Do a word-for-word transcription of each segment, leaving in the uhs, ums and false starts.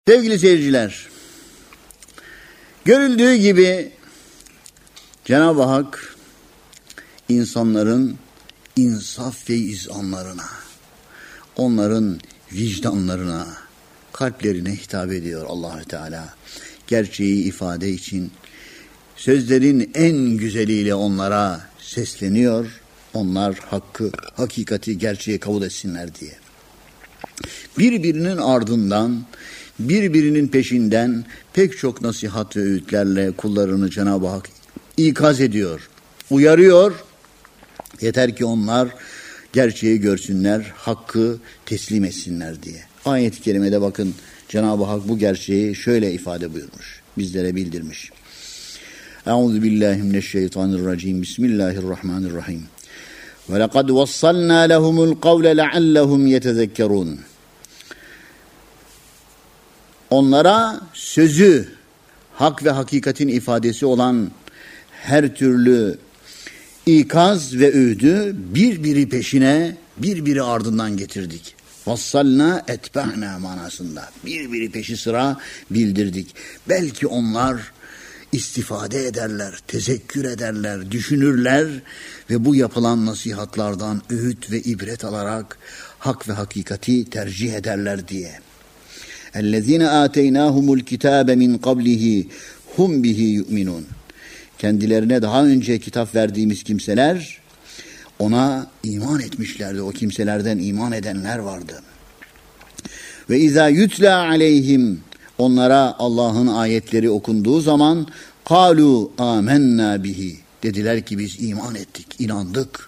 Sevgili seyirciler, görüldüğü gibi Cenab-ı Hak insanların insaf ve izanlarına, onların vicdanlarına, kalplerine hitap ediyor Allah-u Teala. Gerçeği ifade için sözlerin en güzeliyle onlara sesleniyor. Onlar hakkı, hakikati, gerçeği kabul etsinler diye. Birbirinin ardından, birbirinin peşinden pek çok nasihat ve öğütlerle kullarını Cenab-ı Hak ikaz ediyor, uyarıyor. Yeter ki onlar gerçeği görsünler, hakkı teslim etsinler diye. Ayet-i kerimede bakın Cenab-ı Hak bu gerçeği şöyle ifade buyurmuş, bizlere bildirmiş. Euzubillahimineşşeytanirracim. Bismillahirrahmanirrahim. Ve lekad vassalna lehumul kavle leallehum yetezekkerun. Onlara sözü, hak ve hakikatin ifadesi olan her türlü ikaz ve öğüdü birbiri peşine, birbiri ardından getirdik. Vassalna etba'na manasında. Birbiri peşi sıra bildirdik. Belki onlar istifade ederler, tezekkür ederler, düşünürler ve bu yapılan nasihatlardan öğüt ve ibret alarak hak ve hakikati tercih ederler diye. اَلَّذ۪ينَ آتَيْنَاهُمُ الْكِتَابَ مِنْ قَبْلِهِ هُمْ بِهِ يُؤْمِنُونَ. Kendilerine daha önce kitap verdiğimiz kimseler ona iman etmişlerdi. O kimselerden iman edenler vardı. Ve izâ yutla aleyhim, onlara Allah'ın ayetleri okunduğu zaman قَالُوا آمَنَّا bihi, dediler ki biz iman ettik, inandık.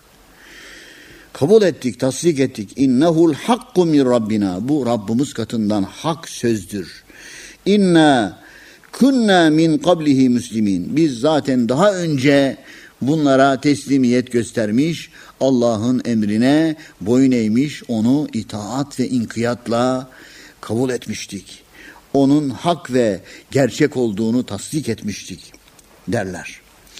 Kabul ettik, tasdik ettik. İnnehul hakku min Rabbina. Bu Rabbimiz katından hak sözdür. İnna kunna min qablihi muslimin. Biz zaten daha önce bunlara teslimiyet göstermiş, Allah'ın emrine boyun eğmiş, onu itaat ve inkiyatla kabul etmiştik. Onun hak ve gerçek olduğunu tasdik etmiştik derler.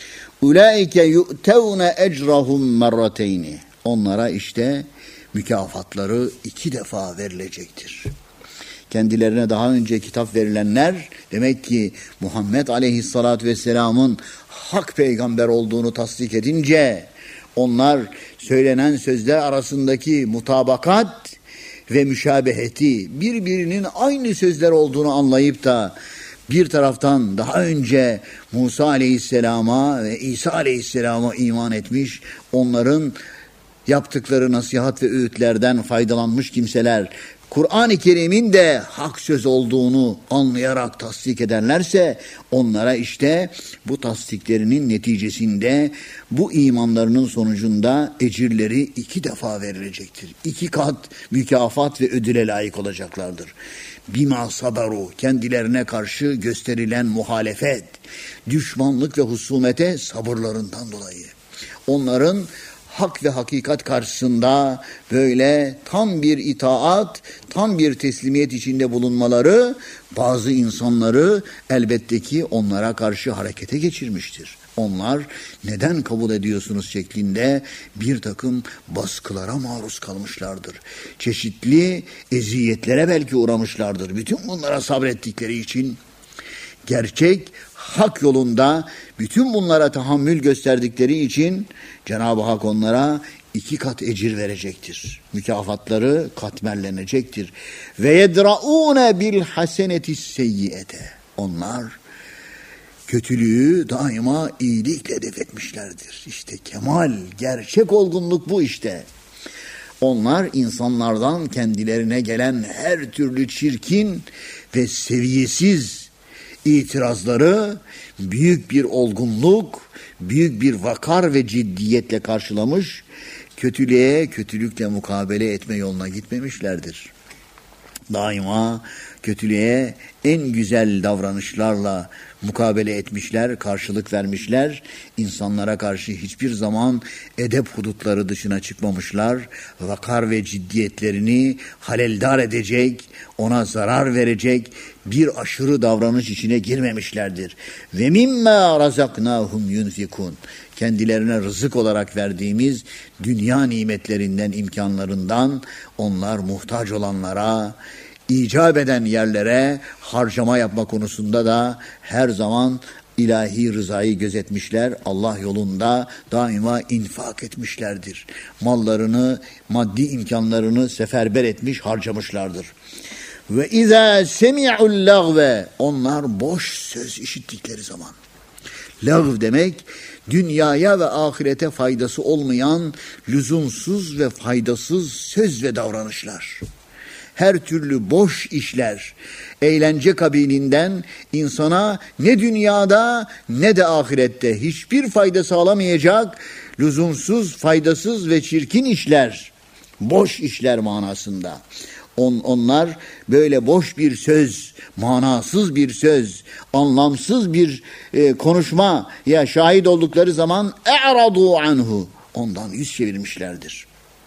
Ulaike yu'tevne ecrahum merrateyni. Onlara işte mükafatları iki defa verilecektir. Kendilerine daha önce kitap verilenler, demek ki Muhammed Aleyhisselatü Vesselam'ın hak peygamber olduğunu tasdik edince, onlar söylenen sözler arasındaki mutabakat ve müşabeheti, birbirinin aynı sözler olduğunu anlayıp da bir taraftan daha önce Musa Aleyhisselam'a ve İsa Aleyhisselam'a iman etmiş, onların yaptıkları nasihat ve öğütlerden faydalanmış kimseler, Kur'an-ı Kerim'in de hak söz olduğunu anlayarak tasdik ederlerse, onlara işte bu tasdiklerinin neticesinde, bu imanlarının sonucunda ecirleri iki defa verilecektir. İki kat mükafat ve ödüle layık olacaklardır. Bima sabaru, kendilerine karşı gösterilen muhalefet, düşmanlık ve husumete sabırlarından dolayı. Onların hak ve hakikat karşısında böyle tam bir itaat, tam bir teslimiyet içinde bulunmaları bazı insanları elbette ki onlara karşı harekete geçirmiştir. Onlar neden kabul ediyorsunuz şeklinde bir takım baskılara maruz kalmışlardır. Çeşitli eziyetlere belki uğramışlardır. Bütün bunlara sabrettikleri için gerçek hak yolunda bütün bunlara tahammül gösterdikleri için Cenab-ı Hak onlara iki kat ecir verecektir. Mükafatları katmerlenecektir. Ve yedra'ûne bil hasenetis seyyiete. Onlar kötülüğü daima iyilikle def etmişlerdir. İşte kemal, gerçek olgunluk bu işte. Onlar insanlardan kendilerine gelen her türlü çirkin ve seviyesiz itirazları büyük bir olgunluk, büyük bir vakar ve ciddiyetle karşılamış, kötülüğe kötülükle mukabele etme yoluna gitmemişlerdir. Daima kötülüğe en güzel davranışlarla mukabele etmişler, karşılık vermişler. İnsanlara karşı hiçbir zaman edep hudutları dışına çıkmamışlar. Vakar ve ciddiyetlerini haleldar edecek, ona zarar verecek bir aşırı davranış içine girmemişlerdir. Ve mimma razaknahum yunfikun. Kendilerine rızık olarak verdiğimiz dünya nimetlerinden, imkanlarından onlar muhtaç olanlara, icap eden yerlere harcama yapma konusunda da her zaman ilahi rızayı gözetmişler. Allah yolunda daima infak etmişlerdir. Mallarını, maddi imkanlarını seferber etmiş, harcamışlardır. Ve izâ semi'ul lagve, onlar boş söz işittikleri zaman. Lagv demek dünyaya ve ahirete faydası olmayan lüzumsuz ve faydasız söz ve davranışlar. Her türlü boş işler, eğlence kabilinden insana ne dünyada ne de ahirette hiçbir fayda sağlamayacak lüzumsuz, faydasız ve çirkin işler, boş işler manasında. On, onlar böyle boş bir söz, manasız bir söz, anlamsız bir e, konuşma ya şahit oldukları zaman e'radu anhu, ondan yüz çevirmişlerdir.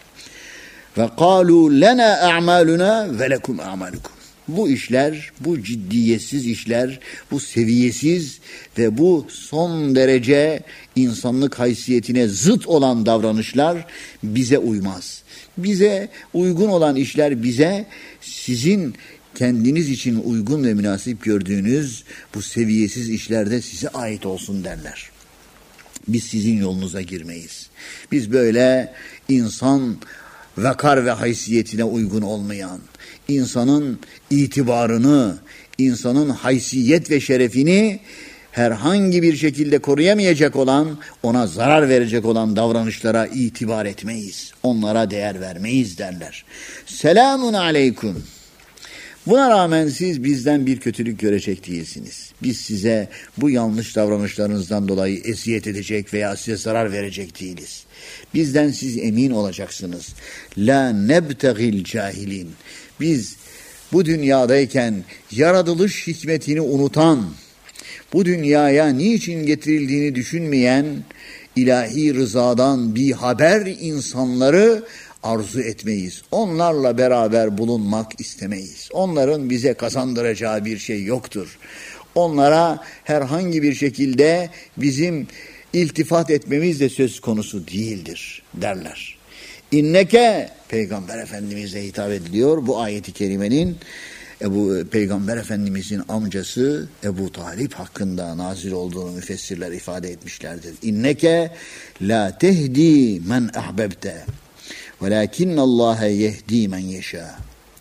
Ve kalu lena a'maluna ve lekum a'malukum. Bu işler, bu ciddiyetsiz işler, bu seviyesiz ve bu son derece insanlık haysiyetine zıt olan davranışlar bize uymaz. Bize uygun olan işler bize, sizin kendiniz için uygun ve münasip gördüğünüz bu seviyesiz işlerde size ait olsun derler. Biz sizin yolunuza girmeyiz. Biz böyle insan vakar ve haysiyetine uygun olmayan, insanın itibarını, insanın haysiyet ve şerefini herhangi bir şekilde koruyamayacak olan, ona zarar verecek olan davranışlara itibar etmeyiz. Onlara değer vermeyiz derler. Selamun aleyküm. Buna rağmen siz bizden bir kötülük görecek değilsiniz. Biz size bu yanlış davranışlarınızdan dolayı eziyet edecek veya size zarar verecek değiliz. Bizden siz emin olacaksınız. La nebtegil cahilin. Biz bu dünyadayken yaratılış hikmetini unutan, bu dünyaya niçin getirildiğini düşünmeyen, ilahi rızadan bir haber insanları arzu etmeyiz. Onlarla beraber bulunmak istemeyiz. Onların bize kazandıracağı bir şey yoktur. Onlara herhangi bir şekilde bizim iltifat etmemiz de söz konusu değildir derler. İnneke, Peygamber Efendimiz'e hitap ediliyor bu ayeti kerimenin. Ebu Peygamber Efendimizin amcası Ebu Talip hakkında nazil olduğunu müfessirler ifade etmişlerdir. İnneke la tehdi men ahbebte velakinnallâhe yehdi men yeşâ.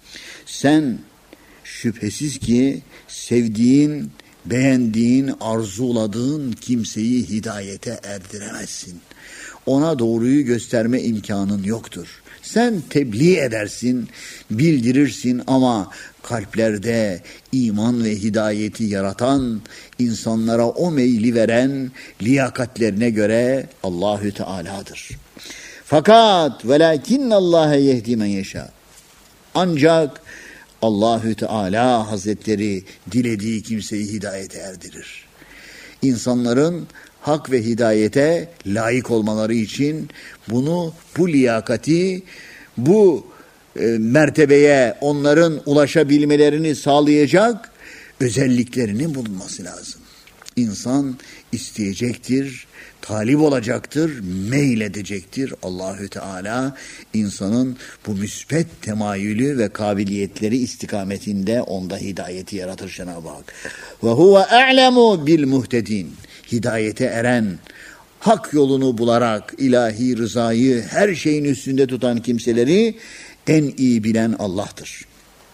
Sen şüphesiz ki sevdiğin, beğendiğin, arzuladığın kimseyi hidayete erdiremezsin. Ona doğruyu gösterme imkanın yoktur. Sen tebliğ edersin, bildirirsin ama kalplerde iman ve hidayeti yaratan, insanlara o meyli veren liyakatlerine göre Allahü Teala'dır. Fakat velakinnallâhe yehdi men yeşâ. Ancak Allahü Teala Hazretleri dilediği kimseyi hidayete erdirir. İnsanların hak ve hidayete layık olmaları için bunu, bu liyakati, bu e, mertebeye onların ulaşabilmelerini sağlayacak özelliklerinin bulunması lazım. İnsan isteyecektir, talip olacaktır, meyledecektir. Allahü Teala insanın bu müsbet temayülü ve kabiliyetleri istikametinde onda hidayeti yaratır Cenab-ı Hak. Ve huve a'lemu bil muhtedin. Hidayete eren, hak yolunu bularak ilahi rızayı her şeyin üstünde tutan kimseleri en iyi bilen Allah'tır.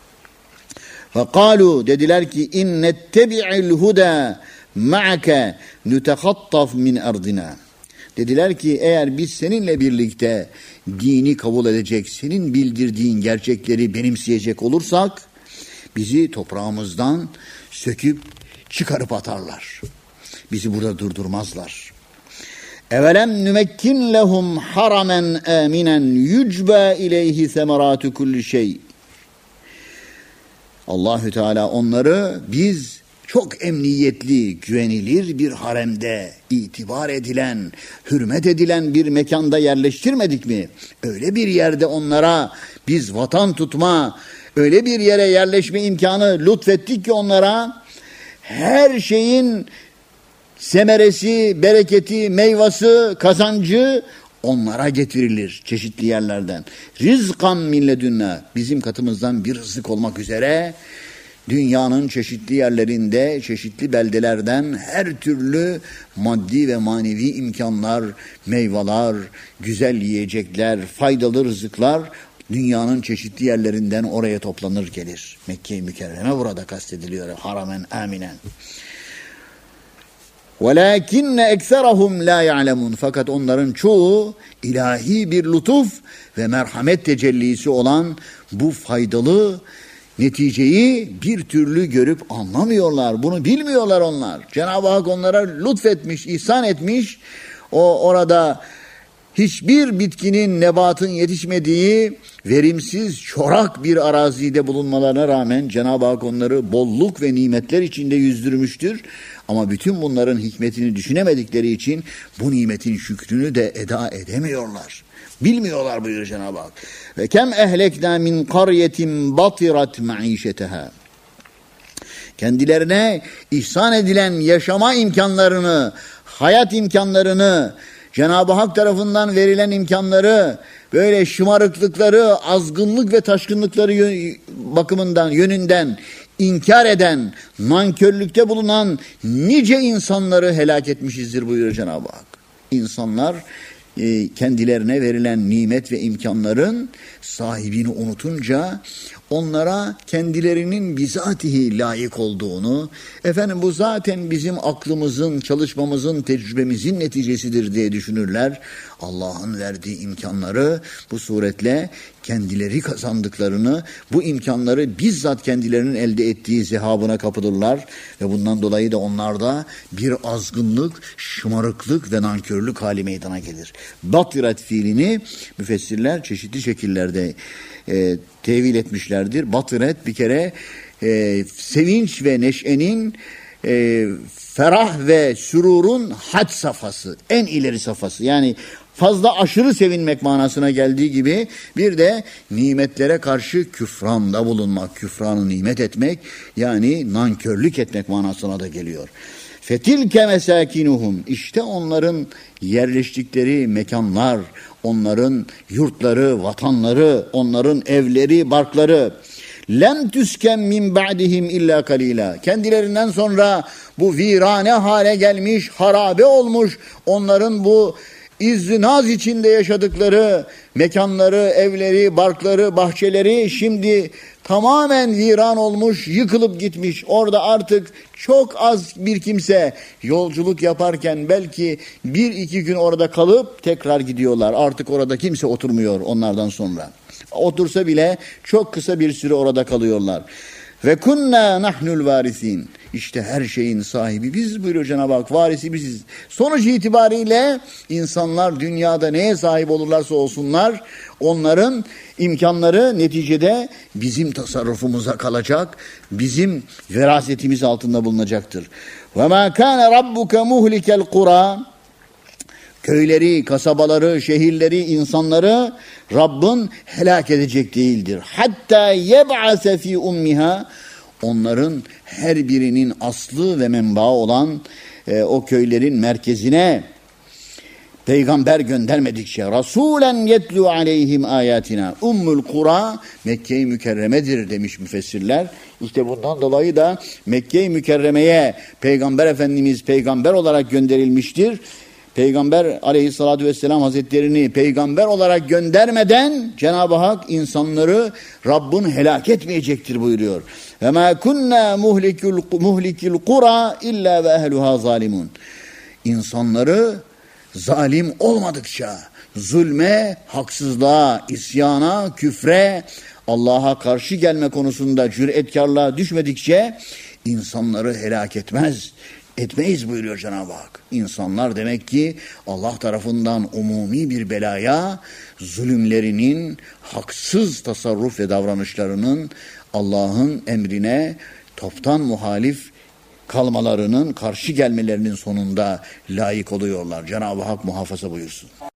Ve kalu, dediler ki innettebi'il huda ma'ake nutehattaf min ardina. Dediler ki eğer biz seninle birlikte dini kabul edecek, senin bildirdiğin gerçekleri benimseyecek olursak bizi toprağımızdan söküp çıkarıp atarlar. Bizi burada durdurmazlar. Evelem nümekkin lehum haramen aminen yucba ileyhi semeratu kulli şey. Allahü Teala onları biz çok emniyetli, güvenilir bir haremde, itibar edilen, hürmet edilen bir mekanda yerleştirmedik mi? Öyle bir yerde onlara biz vatan tutma, öyle bir yere yerleşme imkanı lütfettik ki onlara her şeyin semeresi, bereketi, meyvası, kazancı onlara getirilir çeşitli yerlerden. Rizkan min ledünna, bizim katımızdan bir rızık olmak üzere dünyanın çeşitli yerlerinde, çeşitli beldelerden her türlü maddi ve manevi imkanlar, meyveler, güzel yiyecekler, faydalı rızıklar dünyanın çeşitli yerlerinden oraya toplanır gelir. Mekke-i Mükerreme burada kastediliyor. Haramen aminen. وَلَاكِنَّ اَكْثَرَهُمْ لَا يَعْلَمُونَ. Fakat onların çoğu ilahi bir lütuf ve merhamet tecellisi olan bu faydalı neticeyi bir türlü görüp anlamıyorlar. Bunu bilmiyorlar onlar. Cenab-ı Hak onlara lütfetmiş, ihsan etmiş. O orada hiçbir bitkinin, nebatın yetişmediği verimsiz, çorak bir arazide bulunmalarına rağmen Cenab-ı Hak onları bolluk ve nimetler içinde yüzdürmüştür. Ama bütün bunların hikmetini düşünemedikleri için bu nimetin şükrünü de eda edemiyorlar. Bilmiyorlar buyuruyor Cenab-ı Hak. Ve kem ehlekna min qaryetin batirat maişeteha. Kendilerine ihsan edilen yaşama imkanlarını, hayat imkanlarını, Cenab-ı Hak tarafından verilen imkanları, böyle şımarıklıkları, azgınlık ve taşkınlıkları yön, bakımından, yönünden inkar eden, nankörlükte bulunan nice insanları helak etmişizdir buyuruyor Cenab-ı Hak. İnsanlar e, kendilerine verilen nimet ve imkanların sahibini unutunca onlara kendilerinin bizatihi layık olduğunu, efendim bu zaten bizim aklımızın, çalışmamızın, tecrübemizin neticesidir diye düşünürler. Allah'ın verdiği imkanları bu suretle kendileri kazandıklarını, bu imkanları bizzat kendilerinin elde ettiği zehabına kapılırlar ve bundan dolayı da onlarda bir azgınlık, şımarıklık ve nankörlük hali meydana gelir. Batirat fiilini müfessirler çeşitli şekillerde e, tevil etmişlerdir. Batiret bir kere e, sevinç ve neşenin, e, ferah ve sürurun had safhası, en ileri safhası. Yani fazla aşırı sevinmek manasına geldiği gibi bir de nimetlere karşı küfranda bulunmak, küfranı nimet etmek, yani nankörlük etmek manasına da geliyor. Fetilke mesakinuhum, işte onların yerleştikleri mekanlar, onların yurtları, vatanları, onların evleri, barkları. Lem tüsken min ba'dihim illa kalila. Kendilerinden sonra bu virane hale gelmiş, harabe olmuş, onların bu İzz-i naz içinde yaşadıkları mekanları, evleri, barkları, bahçeleri şimdi tamamen viran olmuş, yıkılıp gitmiş. Orada artık çok az bir kimse yolculuk yaparken belki bir iki gün orada kalıp tekrar gidiyorlar. Artık orada kimse oturmuyor onlardan sonra. Otursa bile çok kısa bir süre orada kalıyorlar. Ve kunna nahnul varisin. İşte her şeyin sahibi biz buyuruyor Cenab-ı Hak. Varisi biziz. Sonuç itibariyle insanlar dünyada neye sahip olurlarsa olsunlar, onların imkanları neticede bizim tasarrufumuza kalacak, bizim verasetimiz altında bulunacaktır. Ve ma kana rabbuke muhlikel kura. Köyleri, kasabaları, şehirleri, insanları Rabbin helak edecek değildir. Hatta yeb'ase fi ummiha, onların her birinin aslı ve menbaı olan e, o köylerin merkezine peygamber göndermedikçe, Rasulen yetlu aleyhim ayatina. Ummul Kura Mekke-i Mükerreme'dir demiş müfessirler. İşte bundan dolayı da Mekke-i Mükerreme'ye Peygamber Efendimiz peygamber olarak gönderilmiştir. Peygamber aleyhissalatü vesselam hazretlerini peygamber olarak göndermeden Cenab-ı Hak insanları Rabbin helak etmeyecektir buyuruyor. Ve ma kunna muhlikul muhlikil kura illa ve ehluha zalimun. İnsanları zalim olmadıkça, zulme, haksızlığa, isyana, küfre, Allah'a karşı gelme konusunda cüretkarlığa düşmedikçe insanları helak etmez. Etmeyiz buyuruyor Cenab-ı Hak. İnsanlar demek ki Allah tarafından umumi bir belaya, zulümlerinin, haksız tasarruf ve davranışlarının Allah'ın emrine toptan muhalif kalmalarının, karşı gelmelerinin sonunda layık oluyorlar. Cenab-ı Hak muhafaza buyursun.